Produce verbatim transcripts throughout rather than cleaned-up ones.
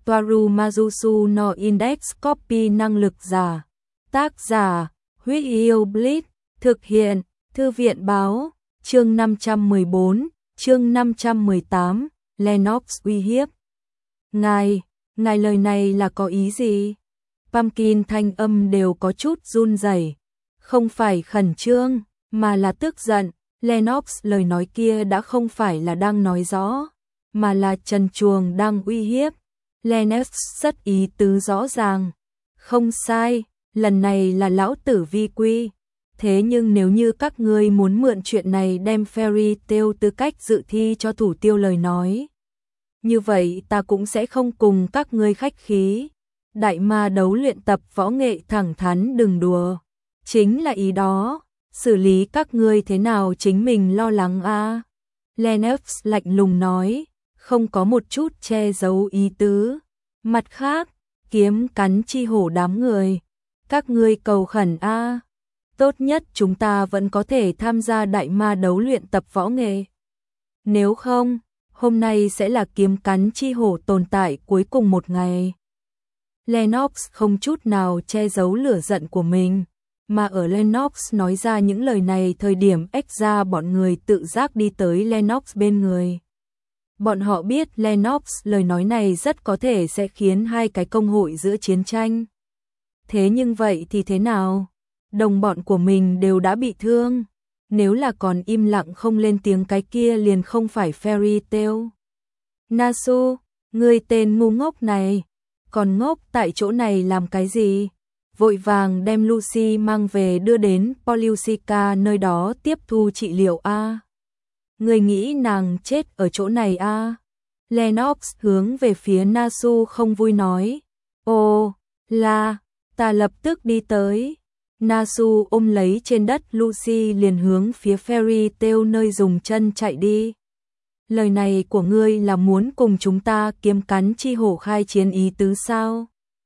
Toaru Majusu no Index Copy năng lực giả. Tác giả, Huyết Yêu Blitz, thực hiện, Thư viện báo, chương năm trăm mười bốn, chương năm trăm mười tám, Lennox uy hiếp. Ngài, ngài lời này là có ý gì? Pumpkin thanh âm đều có chút run rẩy, không phải khẩn trương, mà là tức giận. Lennox lời nói kia đã không phải là đang nói rõ, mà là trần truồng đang uy hiếp. Lennox rất ý tứ rõ ràng. Không sai, lần này là lão tử vi quy. Thế nhưng nếu như các ngươi muốn mượn chuyện này đem Fairy Tail tư cách dự thi cho thủ tiêu lời nói, như vậy ta cũng sẽ không cùng các ngươi khách khí. Đại ma đấu luyện tập võ nghệ thẳng thắn đừng đùa. Chính là ý đó, xử lý các ngươi thế nào chính mình lo lắng a. À? Lennox lạnh lùng nói, không có một chút che giấu ý tứ. Mặt khác, kiếm cắn chi hổ đám người. Các ngươi cầu khẩn a. À? Tốt nhất chúng ta vẫn có thể tham gia đại ma đấu luyện tập võ nghệ. Nếu không, hôm nay sẽ là kiếm cắn chi hổ tồn tại cuối cùng một ngày. Lennox không chút nào che giấu lửa giận của mình, mà ở Lennox nói ra những lời này thời điểm ếch ra bọn người tự giác đi tới Lennox bên người. Bọn họ biết Lennox lời nói này rất có thể sẽ khiến hai cái công hội giữa chiến tranh. Thế nhưng vậy thì thế nào? Đồng bọn của mình đều đã bị thương, nếu là còn im lặng không lên tiếng cái kia liền không phải Fairy Tail. Nasu, ngươi tên ngu ngốc này, còn ngốc tại chỗ này làm cái gì? Vội vàng đem Lucy mang về đưa đến Poliusica nơi đó tiếp thu trị liệu a. Ngươi nghĩ nàng chết ở chỗ này a? Lennox hướng về phía Nasu không vui nói. Ồ, là, ta lập tức đi tới. Nasu ôm lấy trên đất Lucy liền hướng phía Fairy Tail nơi dùng chân chạy đi. Lời này của ngươi là muốn cùng chúng ta kiếm cắn chi hổ khai chiến ý tứ sao?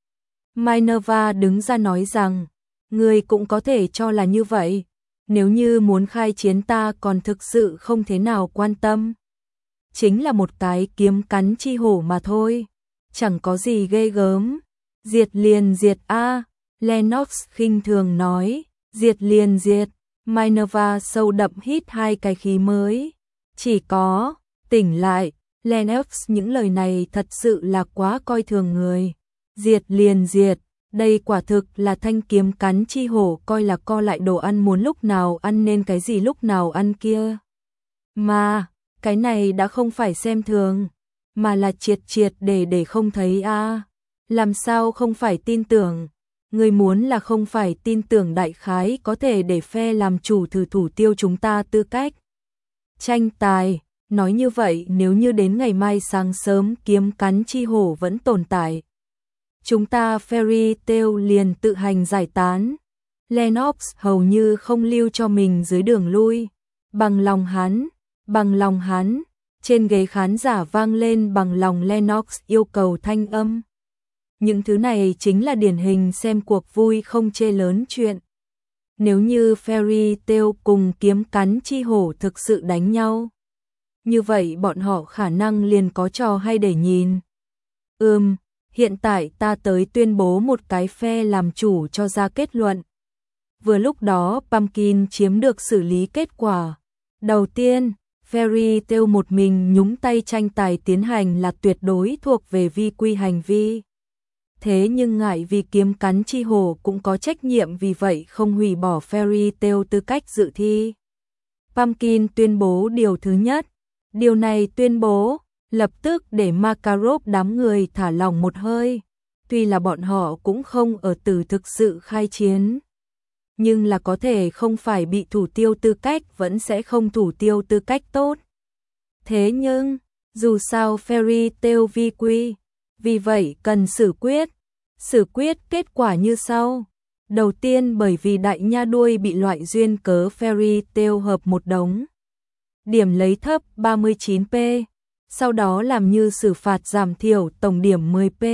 Minerva đứng ra nói rằng, ngươi cũng có thể cho là như vậy. Nếu như muốn khai chiến ta còn thực sự không thế nào quan tâm. Chính là một cái kiếm cắn chi hổ mà thôi. Chẳng có gì ghê gớm. Diệt liền diệt a. Lennox khinh thường nói, diệt liền diệt. Minerva sâu đậm hít hai cái khí mới. Chỉ có, tỉnh lại, Lennox những lời này thật sự là quá coi thường người. Diệt liền diệt, đây quả thực là thanh kiếm cắn chi hổ coi là co lại đồ ăn muốn lúc nào ăn nên cái gì lúc nào ăn kia. Mà, cái này đã không phải xem thường, mà là triệt triệt để để không thấy a. À. Làm sao không phải tin tưởng? Người muốn là không phải tin tưởng đại khái có thể để phe làm chủ thử thủ tiêu chúng ta tư cách. Tranh tài, nói như vậy nếu như đến ngày mai sáng sớm kiếm cắn chi hổ vẫn tồn tại. Chúng ta Fairy Tail liền tự hành giải tán. Lennox hầu như không lưu cho mình dưới đường lui. Bằng lòng hắn, bằng lòng hắn. Trên ghế khán giả vang lên bằng lòng Lennox yêu cầu thanh âm. Những thứ này chính là điển hình xem cuộc vui không chê lớn chuyện. Nếu như Fairy Tail cùng kiếm cắn chi hổ thực sự đánh nhau, như vậy bọn họ khả năng liền có trò hay để nhìn. Ừm, hiện tại ta tới tuyên bố một cái phe làm chủ cho ra kết luận. Vừa lúc đó Pumpkin chiếm được xử lý kết quả. Đầu tiên, Fairy Tail một mình nhúng tay tranh tài tiến hành là tuyệt đối thuộc về vi quy hành vi. Thế nhưng ngại vì kiếm cắn chi hổ cũng có trách nhiệm vì vậy không hủy bỏ Fairy Tail tư cách dự thi. Pumpkin tuyên bố điều thứ nhất. Điều này tuyên bố, lập tức để Makarov đám người thả lỏng một hơi. Tuy là bọn họ cũng không ở từ thực sự khai chiến. Nhưng là có thể không phải bị thủ tiêu tư cách vẫn sẽ không thủ tiêu tư cách tốt. Thế nhưng, dù sao Fairy Tail vi quy, vì vậy cần xử quyết. Xử quyết kết quả như sau. Đầu tiên bởi vì đại nha đuôi bị loại duyên cớ Fairy Tail hợp một đống. Điểm lấy thấp ba mươi chín p. Sau đó làm như xử phạt giảm thiểu tổng điểm mười p.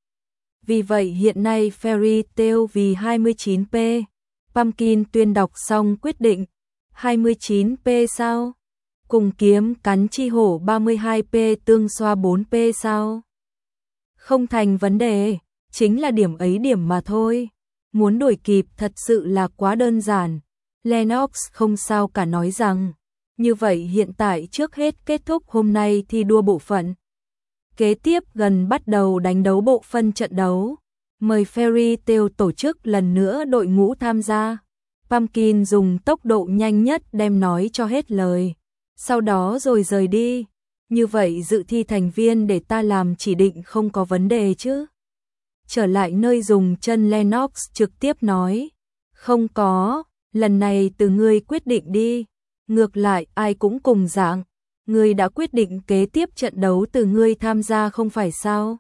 Vì vậy hiện nay Fairy Tail vì hai mươi chín p. Pumpkin tuyên đọc xong quyết định. hai mươi chín p sao? Cùng kiếm cắn chi hổ ba mươi hai p tương xoa bốn p sao? Không thành vấn đề, chính là điểm ấy điểm mà thôi. Muốn đuổi kịp thật sự là quá đơn giản. Lennox không sao cả nói rằng, như vậy hiện tại trước hết kết thúc hôm nay thi đua bộ phận. Kế tiếp gần bắt đầu đánh đấu bộ phân trận đấu. Mời Fairy Tail tổ chức lần nữa đội ngũ tham gia. Pumpkin dùng tốc độ nhanh nhất đem nói cho hết lời. Sau đó rồi rời đi. Như vậy dự thi thành viên để ta làm chỉ định không có vấn đề chứ. Trở lại nơi dùng chân Lennox trực tiếp nói. Không có, lần này từ ngươi quyết định đi. Ngược lại ai cũng cùng dạng. Ngươi đã quyết định kế tiếp trận đấu từ ngươi tham gia không phải sao?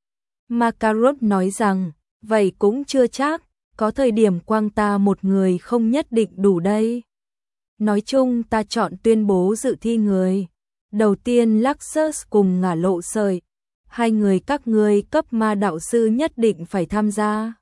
Macarot nói rằng, vậy cũng chưa chắc, có thời điểm quang ta một người không nhất định đủ đây. Nói chung ta chọn tuyên bố dự thi người. Đầu tiên Luxus cùng Ngả Lộ Sợi. Hai người các ngươi cấp ma đạo sư nhất định phải tham gia.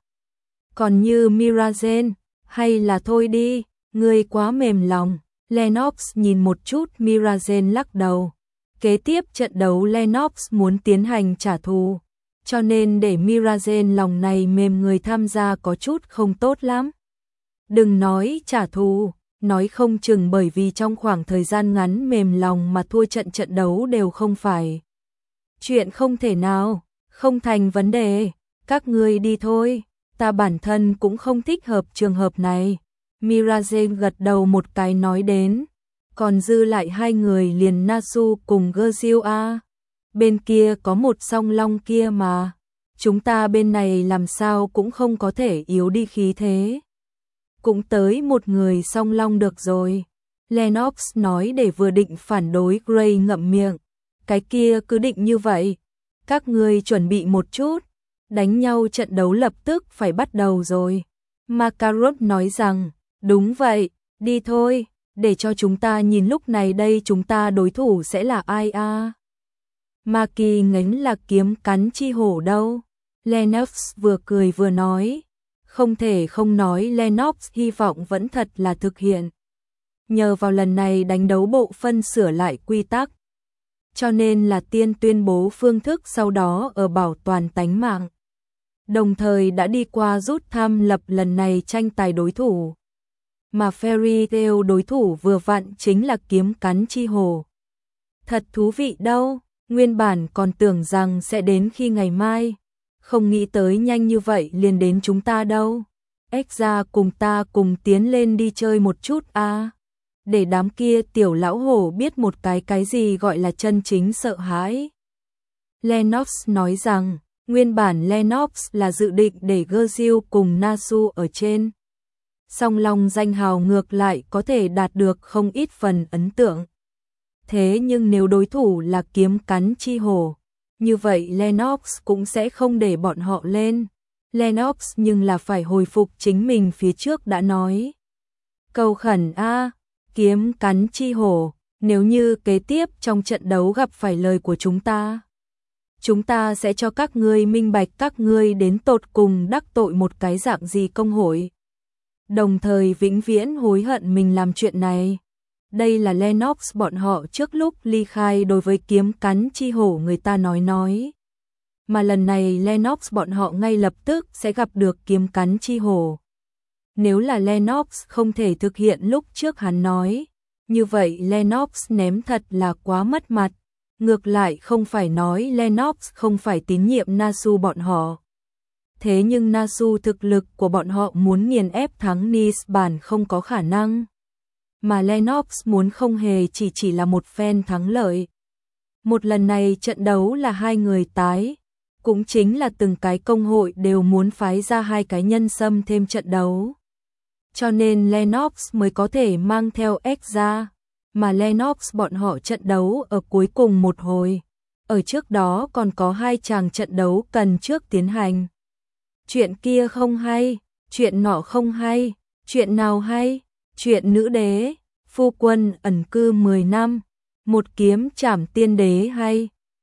Còn như Mirazen, hay là thôi đi, ngươi quá mềm lòng. Lennox nhìn một chút Mirazen lắc đầu. Kế tiếp trận đấu Lennox muốn tiến hành trả thù. Cho nên để Mirazen lòng này mềm người tham gia có chút không tốt lắm. Đừng nói trả thù, nói không chừng bởi vì trong khoảng thời gian ngắn mềm lòng mà thua trận trận đấu đều không phải. Chuyện không thể nào, không thành vấn đề, các ngươi đi thôi, ta bản thân cũng không thích hợp trường hợp này. Mirazen gật đầu một cái nói đến, còn dư lại hai người liền Nasu cùng Gersil a. Bên kia có một song long kia mà, chúng ta bên này làm sao cũng không có thể yếu đi khí thế. Cũng tới một người song long được rồi. Lennox nói để vừa định phản đối Gray ngậm miệng. Cái kia cứ định như vậy. Các ngươi chuẩn bị một chút. Đánh nhau trận đấu lập tức phải bắt đầu rồi. Macarot nói rằng, đúng vậy, đi thôi, để cho chúng ta nhìn lúc này đây chúng ta đối thủ sẽ là ai a? À? Maki ngánh là kiếm cắn chi hổ đâu. Lennox vừa cười vừa nói. Không thể không nói Lennox hy vọng vẫn thật là thực hiện. Nhờ vào lần này đánh đấu bộ phân sửa lại quy tắc. Cho nên là tiên tuyên bố phương thức sau đó ở bảo toàn tánh mạng. Đồng thời đã đi qua rút thăm lập lần này tranh tài đối thủ. Mà Fairy Tail đối thủ vừa vặn chính là kiếm cắn chi hổ. Thật thú vị đâu, nguyên bản còn tưởng rằng sẽ đến khi ngày mai. Không nghĩ tới nhanh như vậy liền đến chúng ta đâu. Ếch ra cùng ta cùng tiến lên đi chơi một chút a. À. Để đám kia tiểu lão hổ biết một cái cái gì gọi là chân chính sợ hãi. Lennox nói rằng, nguyên bản Lennox là dự định để Gersil cùng Nasu ở trên. Song long danh hào ngược lại có thể đạt được không ít phần ấn tượng. Thế nhưng nếu đối thủ là kiếm cắn chi hổ, như vậy Lennox cũng sẽ không để bọn họ lên. Lennox nhưng là phải hồi phục chính mình phía trước đã nói. Cầu khẩn a, kiếm cắn chi hổ, nếu như kế tiếp trong trận đấu gặp phải lời của chúng ta, chúng ta sẽ cho các ngươi minh bạch các ngươi đến tột cùng đắc tội một cái dạng gì công hội. Đồng thời vĩnh viễn hối hận mình làm chuyện này. Đây là Lennox bọn họ trước lúc ly khai đối với kiếm cắn chi hổ người ta nói nói. Mà lần này Lennox bọn họ ngay lập tức sẽ gặp được kiếm cắn chi hổ. Nếu là Lennox không thể thực hiện lúc trước hắn nói, như vậy Lennox ném thật là quá mất mặt. Ngược lại không phải nói Lennox không phải tín nhiệm Nasu bọn họ. Thế nhưng Nasu thực lực của bọn họ muốn nghiền ép thắng Nice bản không có khả năng. Mà Lennox muốn không hề chỉ chỉ là một phen thắng lợi. Một lần này trận đấu là hai người tái, cũng chính là từng cái công hội đều muốn phái ra hai cái nhân xâm thêm trận đấu. Cho nên Lennox mới có thể mang theo X ra, mà Lennox bọn họ trận đấu ở cuối cùng một hồi. Ở trước đó còn có hai chàng trận đấu cần trước tiến hành. Chuyện kia không hay, chuyện nọ không hay, chuyện nào hay, chuyện nữ đế, phu quân ẩn cư mười năm, một kiếm trảm tiên đế hay.